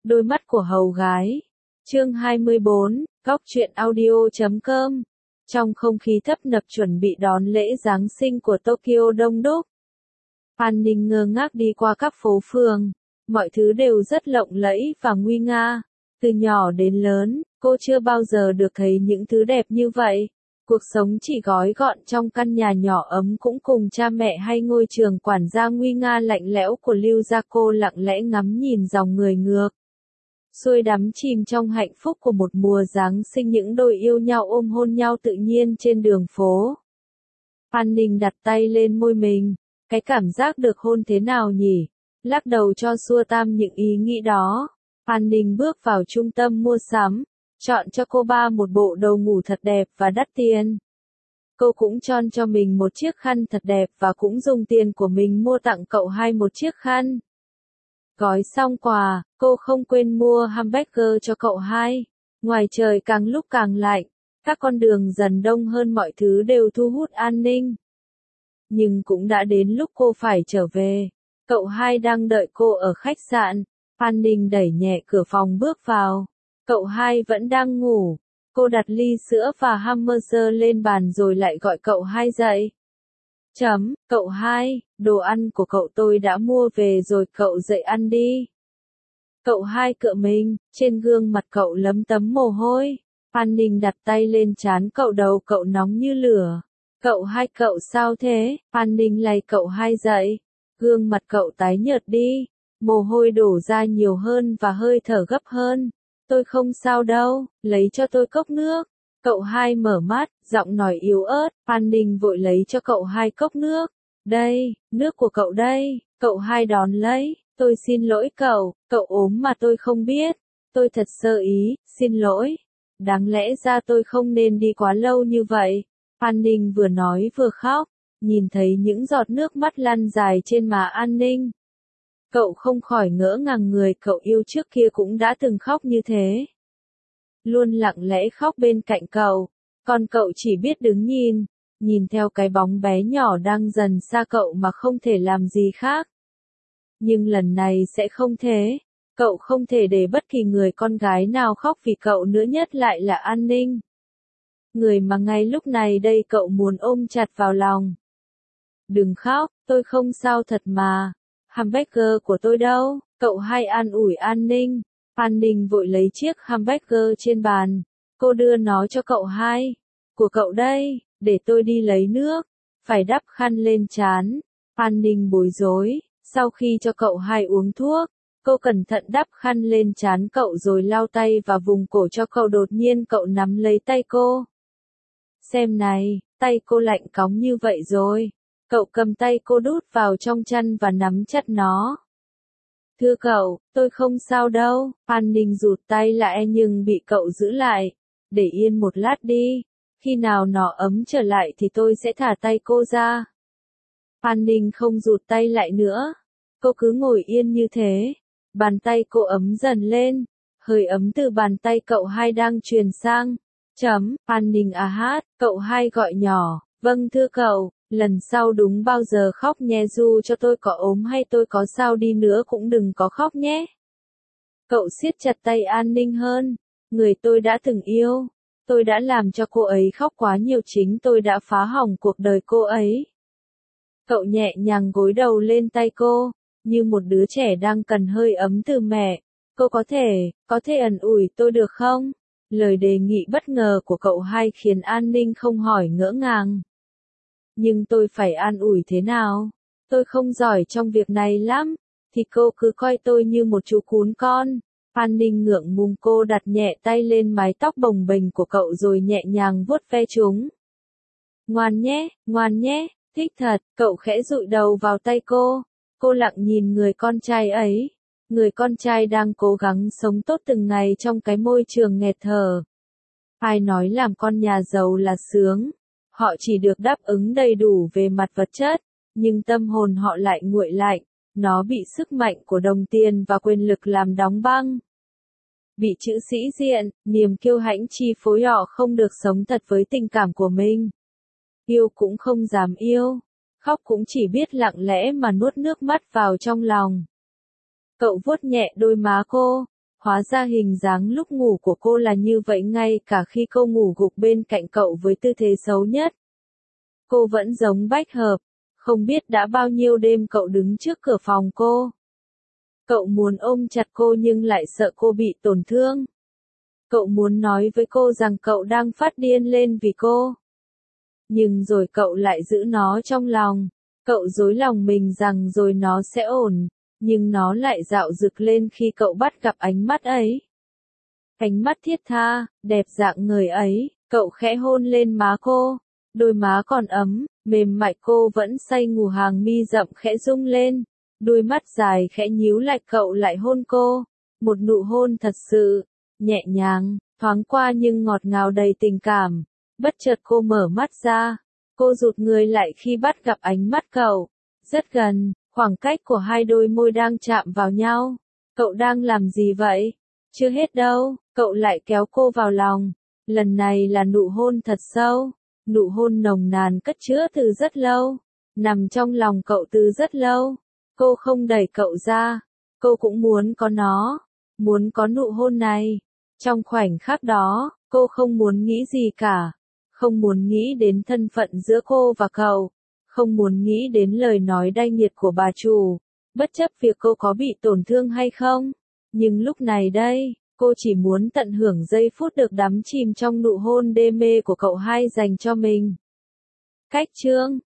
Đôi mắt của hầu gái. Chương 24, góc truyện audio.com. Trong không khí tấp nập chuẩn bị đón lễ Giáng sinh của Tokyo đông đúc, An Ninh ngơ ngác đi qua các phố phường. Mọi thứ đều rất lộng lẫy và nguy nga. Từ nhỏ đến lớn, cô chưa bao giờ được thấy những thứ đẹp như vậy. Cuộc sống chỉ gói gọn trong căn nhà nhỏ ấm cũng cùng cha mẹ hay ngôi trường quản gia nguy nga lạnh lẽo của Lưu gia. Cô lặng lẽ ngắm nhìn dòng người ngược xuôi đắm chìm trong hạnh phúc của một mùa Giáng sinh, những đôi yêu nhau ôm hôn nhau tự nhiên trên đường phố. An Ninh đặt tay lên môi mình. Cái cảm giác được hôn thế nào nhỉ? Lắc đầu cho xua tan những ý nghĩ đó. An Ninh bước vào trung tâm mua sắm, chọn cho cô ba một bộ đồ ngủ thật đẹp và đắt tiền. Cô cũng chọn cho mình một chiếc khăn thật đẹp và cũng dùng tiền của mình mua tặng cậu hai một chiếc khăn. Gói xong quà, cô không quên mua hamburger cho cậu hai. Ngoài trời càng lúc càng lạnh, các con đường dần đông hơn, mọi thứ đều thu hút An Ninh. Nhưng cũng đã đến lúc cô phải trở về. Cậu hai đang đợi cô ở khách sạn. An Ninh đẩy nhẹ cửa phòng bước vào. Cậu hai vẫn đang ngủ. Cô đặt ly sữa và hamburger lên bàn rồi lại gọi cậu hai dậy. Cậu hai, đồ ăn của cậu tôi đã mua về rồi, cậu dậy ăn đi. Cậu hai cựa mình, trên gương mặt cậu lấm tấm mồ hôi. An Ninh đặt tay lên trán cậu, đầu cậu nóng như lửa. Cậu hai, cậu sao thế? An Ninh lay cậu hai dậy. Gương mặt cậu tái nhợt đi, mồ hôi đổ ra nhiều hơn và hơi thở gấp hơn. Tôi không sao đâu, lấy cho tôi cốc nước. Cậu hai mở mắt, giọng nói yếu ớt. An Ninh vội lấy cho cậu hai cốc nước. Đây, nước của cậu đây. Cậu hai đón lấy. Tôi xin lỗi cậu ốm mà tôi không biết. Tôi thật sơ ý, xin lỗi. Đáng lẽ ra tôi không nên đi quá lâu như vậy. An Ninh vừa nói vừa khóc, nhìn thấy những giọt nước mắt lăn dài trên má An Ninh. Cậu không khỏi ngỡ ngàng, người cậu yêu trước kia cũng đã từng khóc như thế. Luôn lặng lẽ khóc bên cạnh cậu, còn cậu chỉ biết đứng nhìn theo cái bóng bé nhỏ đang dần xa cậu mà không thể làm gì khác. Nhưng lần này sẽ không thế, cậu không thể để bất kỳ người con gái nào khóc vì cậu nữa, nhất lại là An Ninh. Người mà ngay lúc này đây cậu muốn ôm chặt vào lòng. Đừng khóc, tôi không sao thật mà. Hamburger của tôi đâu? Cậu hai an ủi An Ninh. An Ninh vội lấy chiếc hamburger trên bàn. Cô đưa nó cho cậu hai. Của cậu đây, để tôi đi lấy nước. Phải đắp khăn lên trán. An Ninh bối rối. Sau khi cho cậu hai uống thuốc, cô cẩn thận đắp khăn lên trán cậu rồi lau tay và vùng cổ cho cậu. Đột nhiên cậu nắm lấy tay cô. Xem này, tay cô lạnh cóng như vậy rồi. Cậu cầm tay cô đút vào trong chăn và nắm chặt nó. Thưa cậu, tôi không sao đâu. An Ninh rụt tay lại nhưng bị cậu giữ lại. Để yên một lát đi. Khi nào nó ấm trở lại thì tôi sẽ thả tay cô ra. An Ninh không rụt tay lại nữa. Cô cứ ngồi yên như thế. Bàn tay cô ấm dần lên. Hơi ấm từ bàn tay cậu hai đang truyền sang. An Ninh à hát, cậu hai gọi nhỏ. Vâng thưa cậu, lần sau đúng bao giờ khóc nhé, dù cho tôi có ốm hay tôi có sao đi nữa cũng đừng có khóc nhé. Cậu siết chặt tay An Ninh hơn. Người tôi đã từng yêu. Tôi đã làm cho cô ấy khóc quá nhiều, chính tôi đã phá hỏng cuộc đời cô ấy. Cậu nhẹ nhàng gối đầu lên tay cô, như một đứa trẻ đang cần hơi ấm từ mẹ. Cô có thể ẩn ủi tôi được không? Lời đề nghị bất ngờ của cậu hai khiến An Ninh không hỏi ngỡ ngàng. Nhưng tôi phải an ủi thế nào? Tôi không giỏi trong việc này lắm, thì cô cứ coi tôi như một chú cún con. An Ninh ngượng ngùng, cô đặt nhẹ tay lên mái tóc bồng bềnh của cậu rồi nhẹ nhàng vuốt ve chúng. Ngoan nhé, thích thật, cậu khẽ dụi đầu vào tay cô. Cô lặng nhìn người con trai ấy. Người con trai đang cố gắng sống tốt từng ngày trong cái môi trường nghẹt thở. Ai nói làm con nhà giàu là sướng? Họ chỉ được đáp ứng đầy đủ về mặt vật chất, nhưng tâm hồn họ lại nguội lạnh. Nó bị sức mạnh của đồng tiền và quyền lực làm đóng băng. Bị chữ sĩ diện, niềm kiêu hãnh chi phối, họ không được sống thật với tình cảm của mình. Yêu cũng không dám yêu. Khóc cũng chỉ biết lặng lẽ mà nuốt nước mắt vào trong lòng. Cậu vuốt nhẹ đôi má cô. Hóa ra hình dáng lúc ngủ của cô là như vậy ngay cả khi cô ngủ gục bên cạnh cậu với tư thế xấu nhất. Cô vẫn giống bách hợp, không biết đã bao nhiêu đêm cậu đứng trước cửa phòng cô. Cậu muốn ôm chặt cô nhưng lại sợ cô bị tổn thương. Cậu muốn nói với cô rằng cậu đang phát điên lên vì cô. Nhưng rồi cậu lại giữ nó trong lòng. Cậu dối lòng mình rằng rồi nó sẽ ổn, nhưng nó lại dạo dực lên khi cậu bắt gặp ánh mắt ấy. Ánh mắt thiết tha, đẹp dạng người ấy, cậu khẽ hôn lên má cô. Đôi má còn ấm, mềm mại cô vẫn say ngủ, hàng mi rậm khẽ rung lên. Đôi mắt dài khẽ nhíu lại, cậu lại hôn cô. Một nụ hôn thật sự, nhẹ nhàng, thoáng qua nhưng ngọt ngào đầy tình cảm. Bất chợt cô mở mắt ra. Cô rụt người lại khi bắt gặp ánh mắt cậu. Rất gần, khoảng cách của hai đôi môi đang chạm vào nhau. Cậu đang làm gì vậy? Chưa hết đâu, cậu lại kéo cô vào lòng. Lần này là nụ hôn thật sâu. Nụ hôn nồng nàn cất chứa từ rất lâu. Nằm trong lòng cậu từ rất lâu. Cô không đẩy cậu ra. Cô cũng muốn có nó. Muốn có nụ hôn này. Trong khoảnh khắc đó, cô không muốn nghĩ gì cả. Không muốn nghĩ đến thân phận giữa cô và cậu. Không muốn nghĩ đến lời nói đay nghiệt của bà chủ. Bất chấp việc cô có bị tổn thương hay không. Nhưng lúc này đây, cô chỉ muốn tận hưởng giây phút được đắm chìm trong nụ hôn đê mê của cậu hai dành cho mình. Cách chương